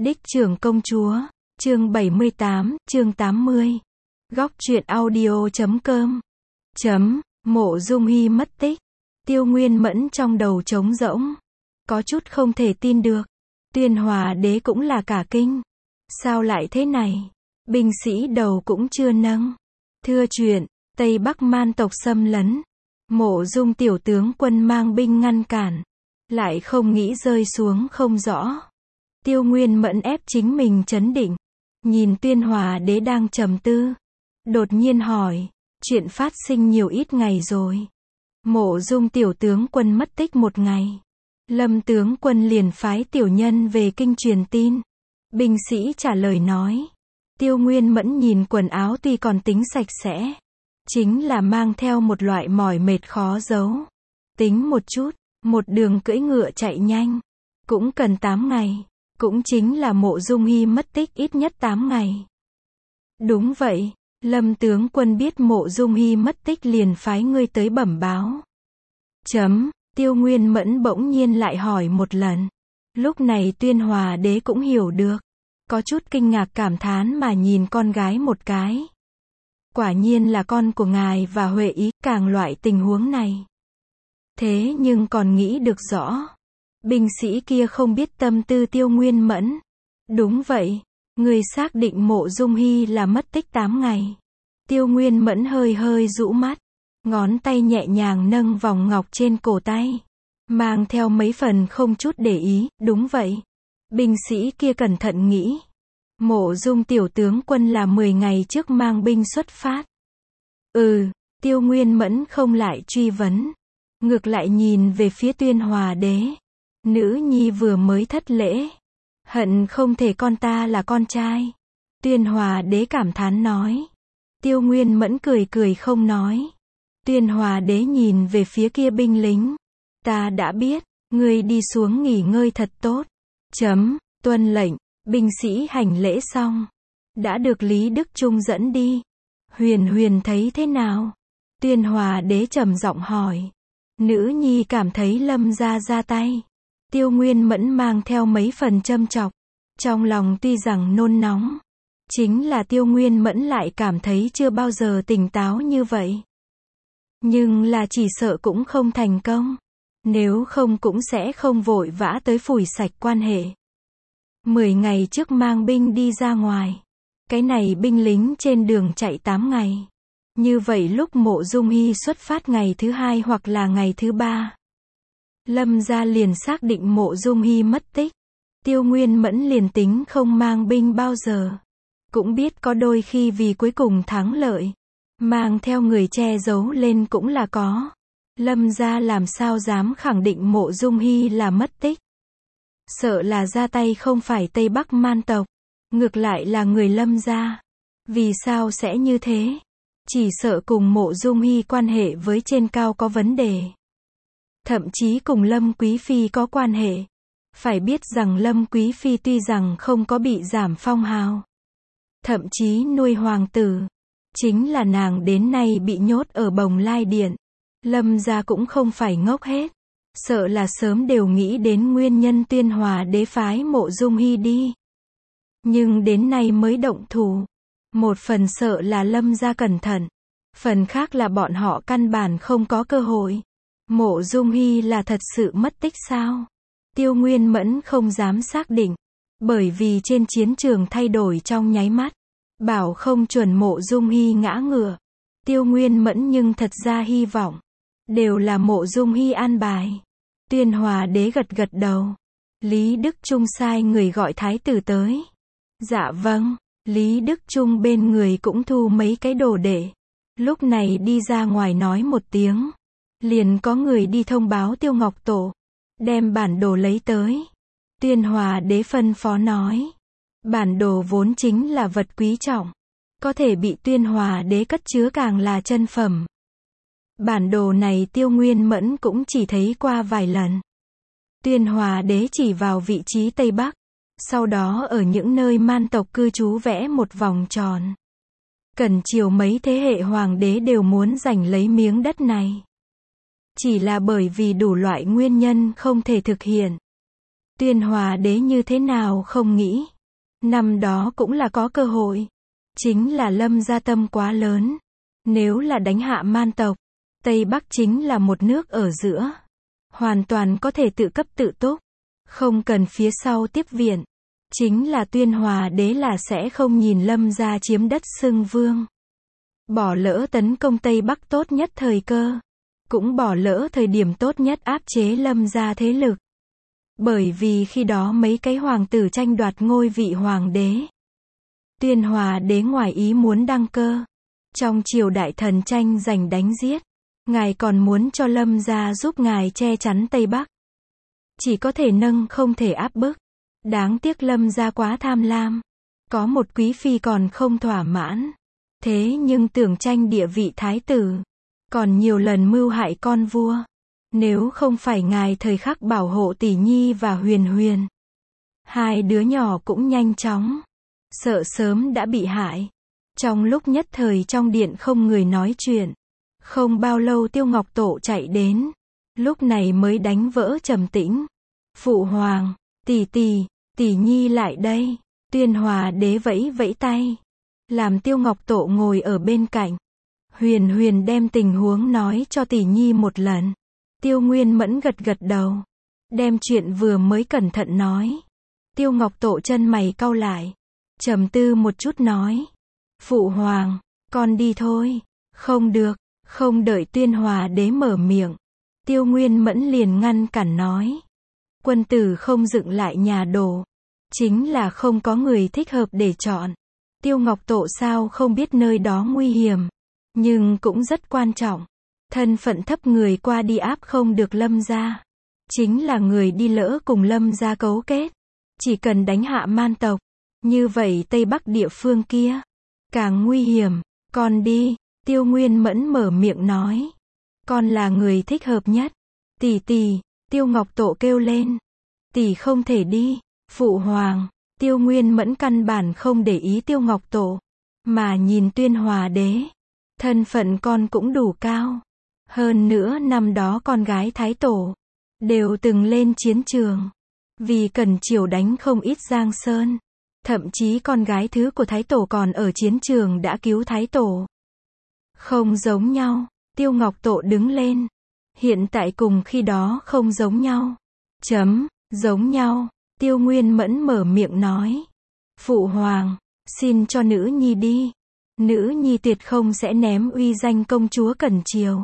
Đích trưởng công chúa, chương 78, chương 80. Góc truyện audio.com. Mộ Dung Hi mất tích. Tiêu Nguyên Mẫn trong đầu trống rỗng. Có chút không thể tin được. Tuyên Hòa đế cũng là cả kinh. Sao lại thế này? Binh sĩ đầu cũng chưa nâng. Thưa chuyện, Tây Bắc man tộc xâm lấn. Mộ Dung tiểu tướng quân mang binh ngăn cản. Lại không nghĩ rơi xuống không rõ. Tiêu Nguyên Mẫn ép chính mình trấn định. Nhìn Tuyên Hòa đế đang trầm tư. Đột nhiên hỏi, chuyện phát sinh nhiều ít ngày rồi. Mộ Dung tiểu tướng quân mất tích một ngày. Lâm tướng quân liền phái tiểu nhân về kinh truyền tin. Binh sĩ trả lời nói. Tiêu Nguyên Mẫn nhìn quần áo tuy còn tính sạch sẽ. Chính là mang theo một loại mỏi mệt khó giấu. Tính một chút, một đường cưỡi ngựa chạy nhanh. Cũng cần 8 ngày. Cũng chính là Mộ Dung Hi mất tích ít nhất 8 ngày. Đúng vậy, Lâm tướng quân biết Mộ Dung Hi mất tích liền phái ngươi tới bẩm báo. Tiêu Nguyên Mẫn bỗng nhiên lại hỏi một lần. Lúc này Tuyên Hòa đế cũng hiểu được. Có chút kinh ngạc cảm thán mà nhìn con gái một cái. Quả nhiên là con của ngài và Huệ Ý, càng loại tình huống này. Thế nhưng còn nghĩ được rõ. Binh sĩ kia không biết tâm tư Tiêu Nguyên Mẫn. Đúng vậy, người xác định Mộ Dung Hi là mất tích 8 ngày. Tiêu Nguyên Mẫn hơi hơi rũ mắt. Ngón tay nhẹ nhàng nâng vòng ngọc trên cổ tay. Mang theo mấy phần không chút để ý, đúng vậy. Binh sĩ kia cẩn thận nghĩ. Mộ Dung tiểu tướng quân là 10 ngày trước mang binh xuất phát. Tiêu Nguyên Mẫn không lại truy vấn. Ngược lại nhìn về phía Tuyên Hòa đế. Nữ nhi vừa mới thất lễ. Hận không thể con ta là con trai. Tuyên Hòa đế cảm thán nói. Tiêu Nguyên Mẫn cười cười không nói. Tuyên Hòa đế nhìn về phía kia binh lính. Ta đã biết, ngươi đi xuống nghỉ ngơi thật tốt. Tuân lệnh, binh sĩ hành lễ xong. Đã được Lý Đức Trung dẫn đi. Huyền Huyền thấy thế nào? Tuyên Hòa đế trầm giọng hỏi. Nữ nhi cảm thấy Lâm gia ra tay. Tiêu Nguyên Mẫn mang theo mấy phần châm chọc. Trong lòng tuy rằng nôn nóng. Chính là Tiêu Nguyên Mẫn lại cảm thấy chưa bao giờ tỉnh táo như vậy. Nhưng là chỉ sợ cũng không thành công. Nếu không cũng sẽ không vội vã tới phủi sạch quan hệ. 10 ngày trước mang binh đi ra ngoài. Cái này binh lính trên đường chạy 8 ngày. Như vậy lúc Mộ Dung Hi xuất phát ngày thứ 2 hoặc là ngày thứ 3. Lâm gia liền xác định Mộ Dung Hi mất tích. Tiêu Nguyên Mẫn liền tính không mang binh bao giờ. Cũng biết có đôi khi vì cuối cùng thắng lợi. Mang theo người che giấu lên cũng là có. Lâm gia làm sao dám khẳng định Mộ Dung Hi là mất tích. Sợ là ra tay không phải Tây Bắc man tộc. Ngược lại là người Lâm gia. Vì sao sẽ như thế? Chỉ sợ cùng Mộ Dung Hi quan hệ với trên cao có vấn đề. Thậm chí cùng Lâm Quý Phi có quan hệ. Phải biết rằng Lâm Quý Phi tuy rằng không có bị giảm phong hào. Thậm chí nuôi hoàng tử. Chính là nàng đến nay bị nhốt ở Bồng Lai Điện. Lâm gia cũng không phải ngốc hết. Sợ là sớm đều nghĩ đến nguyên nhân Tuyên Hòa đế phái Mộ Dung Hi đi. Nhưng đến nay mới động thủ. Một phần sợ là Lâm gia cẩn thận. Phần khác là bọn họ căn bản không có cơ hội. Mộ Dung Hi là thật sự mất tích sao? Tiêu Nguyên Mẫn không dám xác định. Bởi vì trên chiến trường thay đổi trong nháy mắt. Bảo không chuẩn Mộ Dung Hi ngã ngựa. Tiêu Nguyên Mẫn nhưng thật ra hy vọng. Đều là Mộ Dung Hi an bài. Tuyên Hòa đế gật gật đầu. Lý Đức Trung sai người gọi thái tử tới. Dạ vâng. Lý Đức Trung bên người cũng thu mấy cái đồ đệ. Lúc này đi ra ngoài nói một tiếng. Liền có người đi thông báo Tiêu Ngọc Tổ. Đem bản đồ lấy tới. Tuyên Hòa đế phân phó nói. Bản đồ vốn chính là vật quý trọng. Có thể bị Tuyên Hòa đế cất chứa càng là chân phẩm. Bản đồ này Tiêu Nguyên Mẫn cũng chỉ thấy qua vài lần. Tuyên Hòa đế chỉ vào vị trí Tây Bắc. Sau đó ở những nơi man tộc cư trú vẽ một vòng tròn. Cẩn triều mấy thế hệ hoàng đế đều muốn giành lấy miếng đất này. Chỉ là bởi vì đủ loại nguyên nhân không thể thực hiện. Tuyên Hòa đế như thế nào không nghĩ. Năm đó cũng là có cơ hội. Chính là Lâm gia tâm quá lớn. Nếu là đánh hạ Man tộc, Tây Bắc chính là một nước ở giữa. Hoàn toàn có thể tự cấp tự túc. Không cần phía sau tiếp viện. Chính là Tuyên Hòa đế là sẽ không nhìn Lâm gia chiếm đất xưng vương. Bỏ lỡ tấn công Tây Bắc tốt nhất thời cơ. Cũng bỏ lỡ thời điểm tốt nhất áp chế Lâm gia thế lực. Bởi vì khi đó mấy cái hoàng tử tranh đoạt ngôi vị hoàng đế. Tuyên Hòa đế ngoài ý muốn đăng cơ. Trong triều đại thần tranh giành đánh giết. Ngài còn muốn cho Lâm gia giúp ngài che chắn Tây Bắc. Chỉ có thể nâng không thể áp bức. Đáng tiếc Lâm gia quá tham lam. Có một quý phi còn không thỏa mãn. Thế nhưng tưởng tranh địa vị thái tử. Còn nhiều lần mưu hại con vua. Nếu không phải ngài thời khắc bảo hộ tỷ nhi và Huyền Huyền. Hai đứa nhỏ cũng nhanh chóng. Sợ sớm đã bị hại. Trong lúc nhất thời trong điện không người nói chuyện. Không bao lâu Tiêu Ngọc Tổ chạy đến. Lúc này mới đánh vỡ trầm tĩnh. Phụ hoàng, tỷ nhi lại đây. Tuyên Hòa đế vẫy vẫy tay. Làm Tiêu Ngọc Tổ ngồi ở bên cạnh. Huyền Huyền đem tình huống nói cho tỷ nhi một lần. Tiêu Nguyên Mẫn gật gật đầu. Đem chuyện vừa mới cẩn thận nói. Tiêu Ngọc Tổ chân mày cau lại. Trầm tư một chút nói. Phụ hoàng, con đi thôi. Không được, không đợi Tuyên Hòa đế mở miệng. Tiêu Nguyên Mẫn liền ngăn cản nói. Quân tử không dựng lại nhà đồ. Chính là không có người thích hợp để chọn. Tiêu Ngọc Tổ sao không biết nơi đó nguy hiểm. Nhưng cũng rất quan trọng. Thân phận thấp người qua đi áp không được Lâm gia. Chính là người đi lỡ cùng Lâm gia cấu kết. Chỉ cần đánh hạ Man tộc. Như vậy Tây Bắc địa phương kia. Càng nguy hiểm. Con đi. Tiêu Nguyên Mẫn mở miệng nói. Con là người thích hợp nhất. Tỷ. Tiêu Ngọc Tổ kêu lên. Tỷ không thể đi. Phụ hoàng. Tiêu Nguyên Mẫn căn bản không để ý Tiêu Ngọc Tổ. Mà nhìn Tuyên Hòa đế. Thân phận con cũng đủ cao. Hơn nữa năm đó con gái Thái Tổ. Đều từng lên chiến trường. Vì Cẩn Triều đánh không ít Giang Sơn. Thậm chí con gái thứ của Thái Tổ còn ở chiến trường đã cứu Thái Tổ. Không giống nhau. Tiêu Ngọc Tổ đứng lên. Hiện tại cùng khi đó không giống nhau. Giống nhau. Tiêu Nguyên Mẫn mở miệng nói. Phụ hoàng, xin cho nữ nhi đi. Nữ nhi tuyệt không sẽ ném uy danh công chúa Cẩn Triều.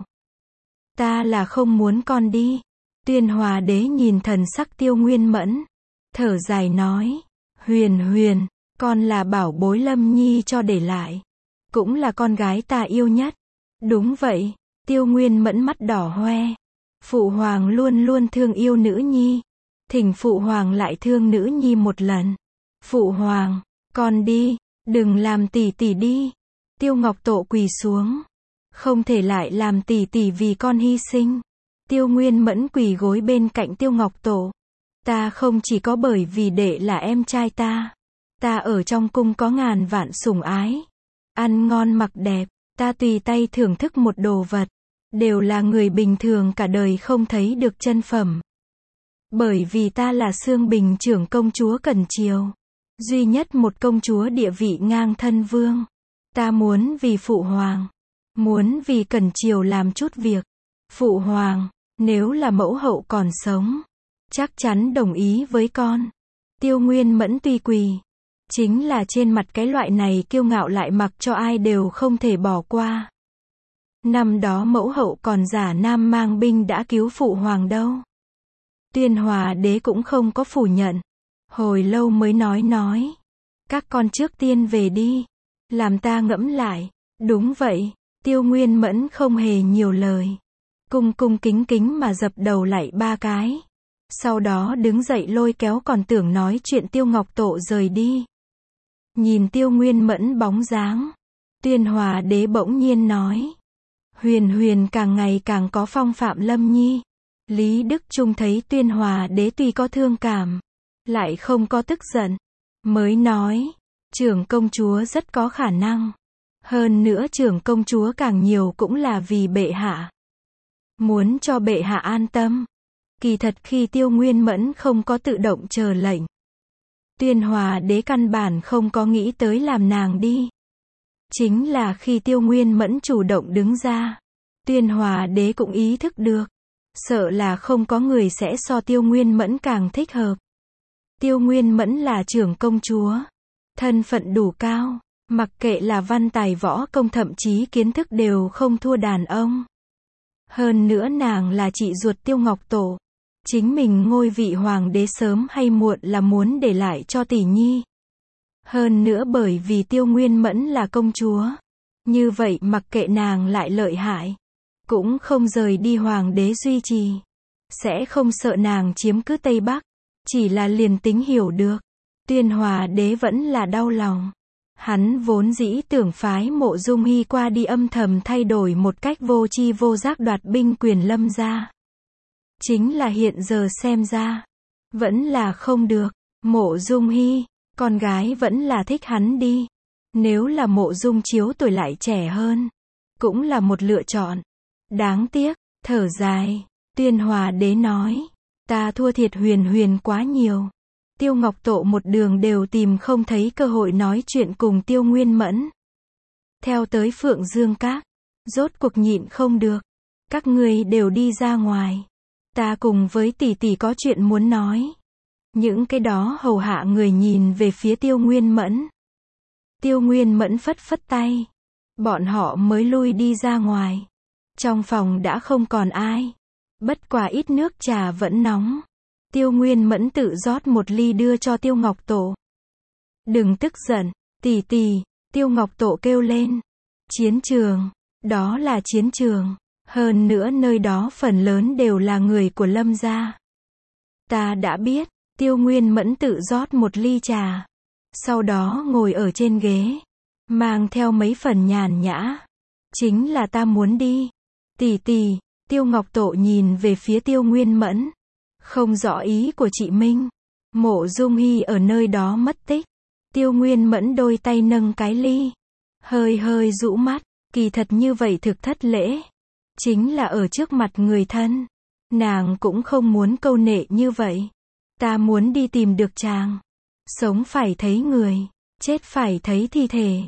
Ta là không muốn con đi. Tuyên Hòa đế nhìn thần sắc Tiêu Nguyên Mẫn. Thở dài nói. Huyền, con là bảo bối Lâm nhi cho để lại. Cũng là con gái ta yêu nhất. Đúng vậy. Tiêu Nguyên Mẫn mắt đỏ hoe. Phụ hoàng luôn luôn thương yêu nữ nhi. Thỉnh phụ hoàng lại thương nữ nhi một lần. Phụ hoàng, con đi. Đừng làm tỷ đi. Tiêu Ngọc Tổ quỳ xuống. Không thể lại làm tỷ vì con hy sinh. Tiêu Nguyên Mẫn quỳ gối bên cạnh Tiêu Ngọc Tổ. Ta không chỉ có bởi vì đệ là em trai ta. Ta ở trong cung có ngàn vạn sủng ái. Ăn ngon mặc đẹp. Ta tùy tay thưởng thức một đồ vật. Đều là người bình thường cả đời không thấy được chân phẩm. Bởi vì ta là Xương Bình trưởng công chúa Cẩn Triều. Duy nhất một công chúa địa vị ngang thân vương. Ta muốn vì phụ hoàng. Muốn vì Cẩn Triều làm chút việc. Phụ hoàng, nếu là mẫu hậu còn sống. Chắc chắn đồng ý với con. Tiêu Nguyên Mẫn tuy quỳ. Chính là trên mặt cái loại này kiêu ngạo lại mặc cho ai đều không thể bỏ qua. Năm đó mẫu hậu còn giả nam mang binh đã cứu phụ hoàng đâu. Tuyên Hòa đế cũng không có phủ nhận. Hồi lâu mới nói. Các con trước tiên về đi. Làm ta ngẫm lại. Đúng vậy. Tiêu Nguyên Mẫn không hề nhiều lời. Cung kính mà dập đầu lại 3 cái. Sau đó đứng dậy lôi kéo còn tưởng nói chuyện Tiêu Ngọc Tổ rời đi. Nhìn Tiêu Nguyên Mẫn bóng dáng. Tuyên Hòa đế bỗng nhiên nói. Huyền càng ngày càng có phong phạm Lâm nhi. Lý Đức Trung thấy Tuyên Hòa đế tuy có thương cảm. Lại không có tức giận. Mới nói. Trưởng công chúa rất có khả năng. Hơn nữa trưởng công chúa càng nhiều cũng là vì bệ hạ. Muốn cho bệ hạ an tâm. Kỳ thật khi Tiêu Nguyên Mẫn không có tự động chờ lệnh, Tuyên Hòa đế căn bản không có nghĩ tới làm nàng đi. Chính là khi Tiêu Nguyên Mẫn chủ động đứng ra, Tuyên Hòa đế cũng ý thức được, sợ là không có người sẽ so Tiêu Nguyên Mẫn càng thích hợp. Tiêu Nguyên Mẫn là trưởng công chúa, thân phận đủ cao, mặc kệ là văn tài võ công thậm chí kiến thức đều không thua đàn ông. Hơn nữa nàng là chị ruột Tiêu Ngọc Tổ, chính mình ngôi vị hoàng đế sớm hay muộn là muốn để lại cho tỷ nhi. Hơn nữa bởi vì Tiêu Nguyên Mẫn là công chúa, như vậy mặc kệ nàng lại lợi hại, cũng không rời đi hoàng đế duy trì, sẽ không sợ nàng chiếm cứ Tây Bắc. Chỉ là liền tính hiểu được, Tuyên Hòa đế vẫn là đau lòng. Hắn vốn dĩ tưởng phái Mộ Dung Hy qua đi âm thầm thay đổi một cách vô tri vô giác đoạt binh quyền Lâm gia. Chính là hiện giờ xem ra, vẫn là không được. Mộ Dung Hy, con gái vẫn là thích hắn đi. Nếu là Mộ Dung Chiếu tuổi lại trẻ hơn, cũng là một lựa chọn. Đáng tiếc, thở dài, Tuyên Hòa đế nói, ta thua thiệt Huyền Huyền quá nhiều. Tiêu Ngọc Tổ một đường đều tìm không thấy cơ hội nói chuyện cùng Tiêu Nguyên Mẫn. Theo tới Phượng Dương Các, rốt cuộc nhịn không được. Các ngươi đều đi ra ngoài. Ta cùng với tỷ tỷ có chuyện muốn nói. Những cái đó hầu hạ người nhìn về phía Tiêu Nguyên Mẫn. Tiêu Nguyên Mẫn phất phất tay. Bọn họ mới lui đi ra ngoài. Trong phòng đã không còn ai. Bất quả ít nước trà vẫn nóng. Tiêu Nguyên Mẫn tự rót một ly đưa cho Tiêu Ngọc Tổ. Đừng tức giận, tỷ tỷ, Tiêu Ngọc Tổ kêu lên. Chiến trường, đó là chiến trường. Hơn nữa nơi đó phần lớn đều là người của Lâm gia. Ta đã biết, Tiêu Nguyên Mẫn tự rót một ly trà. Sau đó ngồi ở trên ghế, mang theo mấy phần nhàn nhã. Chính là ta muốn đi. Tỷ tỷ, Tiêu Ngọc Tổ nhìn về phía Tiêu Nguyên Mẫn. Không rõ ý của chị Minh. Mộ Dung Hy ở nơi đó mất tích. Tiêu Nguyên Mẫn đôi tay nâng cái ly. Hơi hơi rũ mắt. Kỳ thật như vậy thực thất lễ. Chính là ở trước mặt người thân. Nàng cũng không muốn câu nệ như vậy. Ta muốn đi tìm được chàng. Sống phải thấy người. Chết phải thấy thi thể.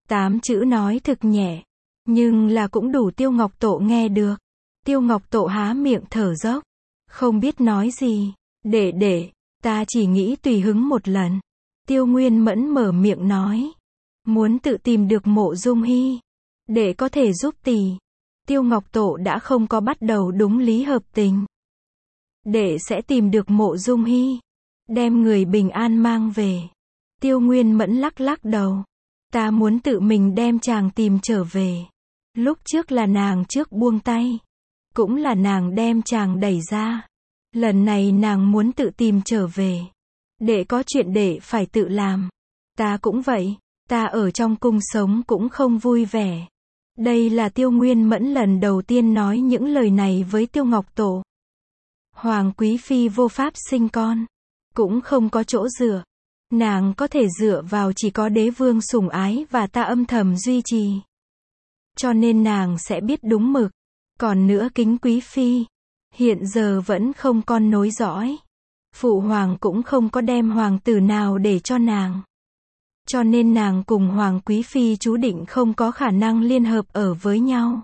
8 chữ nói thực nhẹ. Nhưng là cũng đủ Tiêu Ngọc Tổ nghe được. Tiêu Ngọc Tổ há miệng thở dốc. Không biết nói gì. Để, ta chỉ nghĩ tùy hứng một lần. Tiêu Nguyên Mẫn mở miệng nói. Muốn tự tìm được Mộ Dung Hy. Để có thể giúp tỷ. Tiêu Ngọc Tổ đã không có bắt đầu đúng lý hợp tình. Để sẽ tìm được Mộ Dung Hy. Đem người bình an mang về. Tiêu Nguyên Mẫn lắc lắc đầu. Ta muốn tự mình đem chàng tìm trở về. Lúc trước là nàng trước buông tay. Cũng là nàng đem chàng đẩy ra. Lần này nàng muốn tự tìm trở về. Để có chuyện để phải tự làm. Ta cũng vậy. Ta ở trong cung sống cũng không vui vẻ. Đây là Tiêu Nguyên Mẫn lần đầu tiên nói những lời này với Tiêu Ngọc Tổ. Hoàng Quý Phi vô pháp sinh con. Cũng không có chỗ dựa. Nàng có thể dựa vào chỉ có đế vương sủng ái và ta âm thầm duy trì. Cho nên nàng sẽ biết đúng mực. Còn nữa Kính Quý Phi. Hiện giờ vẫn không con nối dõi. Phụ hoàng cũng không có đem hoàng tử nào để cho nàng. Cho nên nàng cùng Hoàng Quý Phi chú định không có khả năng liên hợp ở với nhau.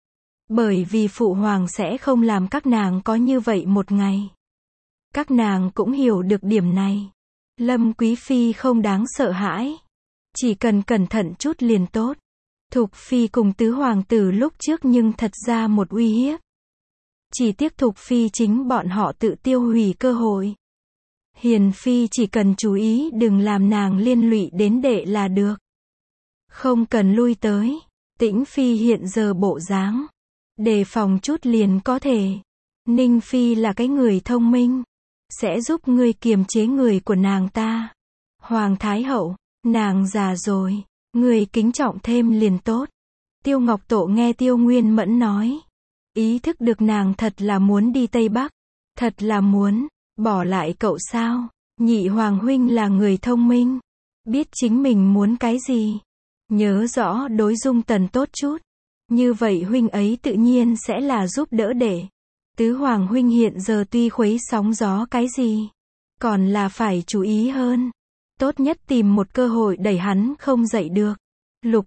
Bởi vì phụ hoàng sẽ không làm các nàng có như vậy một ngày. Các nàng cũng hiểu được điểm này. Lâm Quý Phi không đáng sợ hãi. Chỉ cần cẩn thận chút liền tốt. Thục Phi cùng tứ hoàng tử lúc trước nhưng thật ra một uy hiếp. Chỉ tiếc Thục Phi chính bọn họ tự tiêu hủy cơ hội. Hiền Phi chỉ cần chú ý đừng làm nàng liên lụy đến đệ là được. Không cần lui tới. Tĩnh Phi hiện giờ bộ dáng. Đề phòng chút liền có thể. Ninh Phi là cái người thông minh. Sẽ giúp ngươi kiềm chế người của nàng ta. Hoàng Thái Hậu, nàng già rồi. Ngươi kính trọng thêm liền tốt. Tiêu Ngọc Tổ nghe Tiêu Nguyên Mẫn nói. Ý thức được nàng thật là muốn đi Tây Bắc. Thật là muốn. Bỏ lại cậu sao? Nhị Hoàng huynh là người thông minh. Biết chính mình muốn cái gì. Nhớ rõ đối Dung Tần tốt chút. Như vậy huynh ấy tự nhiên sẽ là giúp đỡ đệ. Tứ Hoàng huynh hiện giờ tuy khuấy sóng gió cái gì, còn là phải chú ý hơn. Tốt nhất tìm một cơ hội đẩy hắn không dậy được. Lục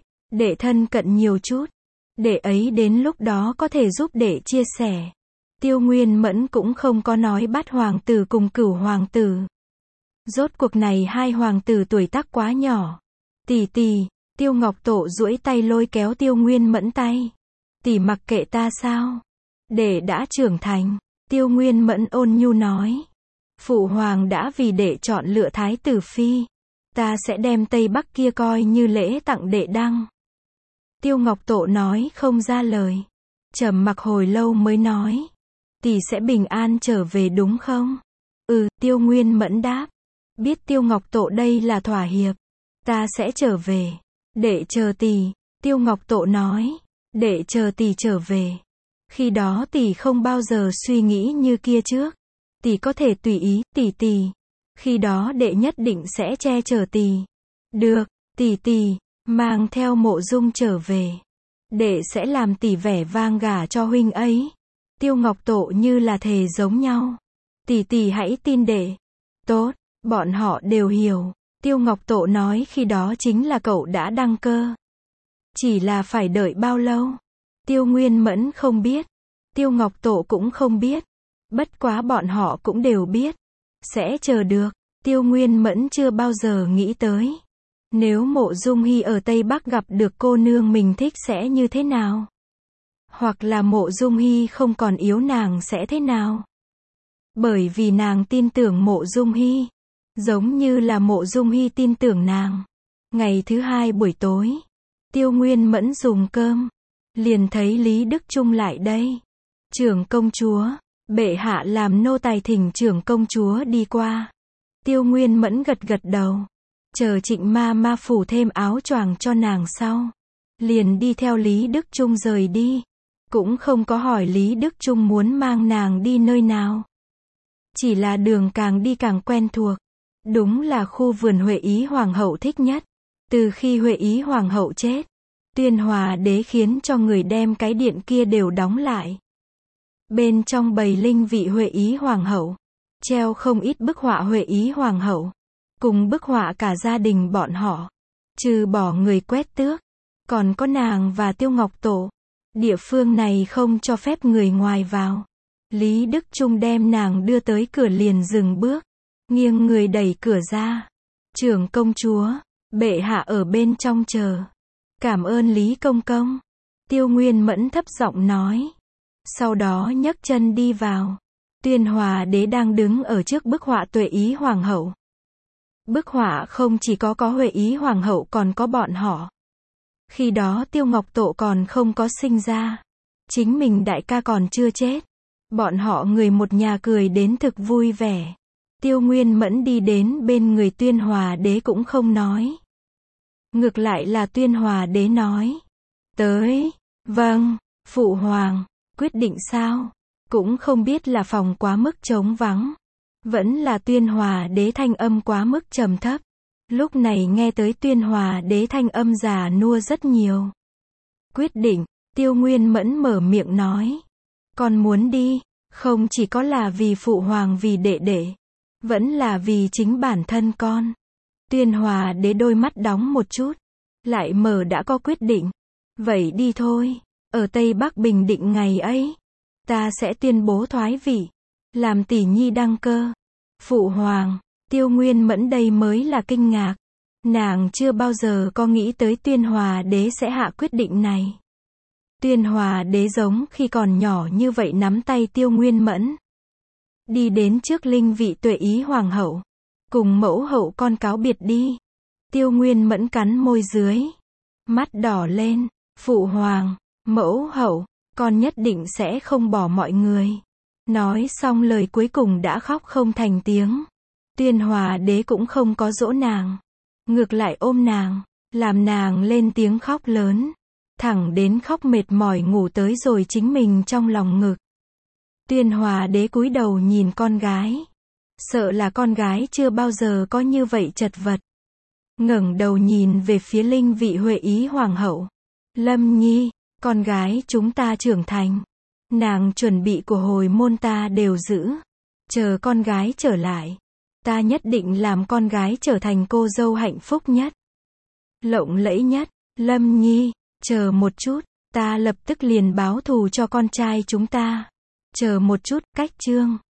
đệ thân cận nhiều chút. Đệ ấy đến lúc đó có thể giúp đệ chia sẻ. Tiêu Nguyên Mẫn cũng không có nói bắt hoàng tử cùng Cửu hoàng tử. Rốt cuộc này hai hoàng tử tuổi tác quá nhỏ. Tỷ, Tiêu Ngọc Tộ duỗi tay lôi kéo Tiêu Nguyên Mẫn tay. Tỷ mặc kệ ta sao? Đệ đã trưởng thành. Tiêu Nguyên Mẫn ôn nhu nói. Phụ hoàng đã vì đệ chọn lựa thái tử phi. Ta sẽ đem Tây Bắc kia coi như lễ tặng đệ đăng. Tiêu Ngọc Tộ nói không ra lời. Trầm mặc hồi lâu mới nói. Tỷ sẽ bình an trở về đúng không? Tiêu Nguyên Mẫn đáp. Biết Tiêu Ngọc Tộ đây là thỏa hiệp. Ta sẽ trở về. Đệ chờ tỷ. Tiêu Ngọc Tộ nói. Đệ chờ tỷ trở về. Khi đó tỷ không bao giờ suy nghĩ như kia trước. Tỷ có thể tùy ý, tỷ. Khi đó đệ nhất định sẽ che chở tỷ. Được, tỷ, mang theo Mộ Dung trở về. Đệ sẽ làm tỷ vẻ vang gả cho huynh ấy. Tiêu Ngọc Tộ như là thề giống nhau. Tỷ hãy tin đệ. Tốt, bọn họ đều hiểu. Tiêu Ngọc Tộ nói khi đó chính là cậu đã đăng cơ. Chỉ là phải đợi bao lâu? Tiêu Nguyên Mẫn không biết. Tiêu Ngọc Tộ cũng không biết. Bất quá bọn họ cũng đều biết. Sẽ chờ được. Tiêu Nguyên Mẫn chưa bao giờ nghĩ tới. Nếu Mộ Dung Hy ở Tây Bắc gặp được cô nương mình thích sẽ như thế nào? Hoặc là Mộ Dung Hy không còn yếu nàng sẽ thế nào? Bởi vì nàng tin tưởng Mộ Dung Hy. Giống như là Mộ Dung Hy tin tưởng nàng. Ngày thứ hai buổi tối. Tiêu Nguyên Mẫn dùng cơm. Liền thấy Lý Đức Trung lại đây. Trưởng công chúa. Bệ hạ làm nô tài thỉnh trưởng công chúa đi qua. Tiêu Nguyên Mẫn gật đầu. Chờ Trịnh ma phủ thêm áo choàng cho nàng sau. Liền đi theo Lý Đức Trung rời đi. Cũng không có hỏi Lý Đức Trung muốn mang nàng đi nơi nào. Chỉ là đường càng đi càng quen thuộc. Đúng là khu vườn Huệ Ý Hoàng hậu thích nhất. Từ khi Huệ Ý Hoàng hậu chết, Tuyên Hòa đế khiến cho người đem cái điện kia đều đóng lại. Bên trong bày linh vị Huệ Ý Hoàng hậu, treo không ít bức họa Huệ Ý Hoàng hậu, cùng bức họa cả gia đình bọn họ. Trừ bỏ người quét tước, còn có nàng và Tiêu Ngọc Tổ. Địa phương này không cho phép người ngoài vào. Lý Đức Trung đem nàng đưa tới cửa liền dừng bước, nghiêng người đẩy cửa ra. Trưởng công chúa, bệ hạ ở bên trong chờ. Cảm ơn Lý công công. Tiêu Nguyên Mẫn thấp giọng nói. Sau đó nhấc chân đi vào. Tuyên Hòa đế đang đứng ở trước bức họa Tuệ Ý Hoàng hậu. Bức họa không chỉ có Huệ Ý Hoàng hậu còn có bọn họ. Khi đó Tiêu Ngọc Tộ còn không có sinh ra. Chính mình đại ca còn chưa chết. Bọn họ người một nhà cười đến thực vui vẻ. Tiêu Nguyên Mẫn đi đến bên người Tuyên Hòa đế cũng không nói. Ngược lại là Tuyên Hòa đế nói. Tới. Vâng, phụ hoàng. Quyết định sao? Cũng không biết là phòng quá mức trống vắng. Vẫn là Tuyên Hòa đế thanh âm quá mức trầm thấp. Lúc này nghe tới Tuyên Hòa đế thanh âm già nua rất nhiều. Quyết định, Tiêu Nguyên Mẫn mở miệng nói. Con muốn đi, không chỉ có là vì phụ hoàng vì đệ đệ, vẫn là vì chính bản thân con. Tuyên Hòa đế đôi mắt đóng một chút, lại mở đã có quyết định. Vậy đi thôi, ở Tây Bắc bình định ngày ấy, ta sẽ tuyên bố thoái vị, làm tỷ nhi đăng cơ. Phụ hoàng, Tiêu Nguyên Mẫn đây mới là kinh ngạc. Nàng chưa bao giờ có nghĩ tới Tuyên Hòa đế sẽ hạ quyết định này. Tuyên Hòa đế giống khi còn nhỏ như vậy nắm tay Tiêu Nguyên Mẫn. Đi đến trước linh vị Tuệ Ý Hoàng hậu. Cùng mẫu hậu con cáo biệt đi. Tiêu Nguyên Mẫn cắn môi dưới. Mắt đỏ lên. Phụ hoàng, mẫu hậu, con nhất định sẽ không bỏ mọi người. Nói xong lời cuối cùng đã khóc không thành tiếng. Tuyên Hòa đế cũng không có dỗ nàng. Ngược lại ôm nàng, làm nàng lên tiếng khóc lớn. Thẳng đến khóc mệt mỏi ngủ tới rồi chính mình trong lòng ngực. Tuyên Hòa đế cúi đầu nhìn con gái. Sợ là con gái chưa bao giờ có như vậy chật vật. Ngẩng đầu nhìn về phía linh vị Huệ Ý Hoàng hậu. Lâm Nhi, con gái chúng ta trưởng thành. Nàng chuẩn bị của hồi môn ta đều giữ. Chờ con gái trở lại. Ta nhất định làm con gái trở thành cô dâu hạnh phúc nhất. Lộng lẫy nhất. Lâm Nhi, chờ một chút. Ta lập tức liền báo thù cho con trai chúng ta. Chờ một chút, cách chương.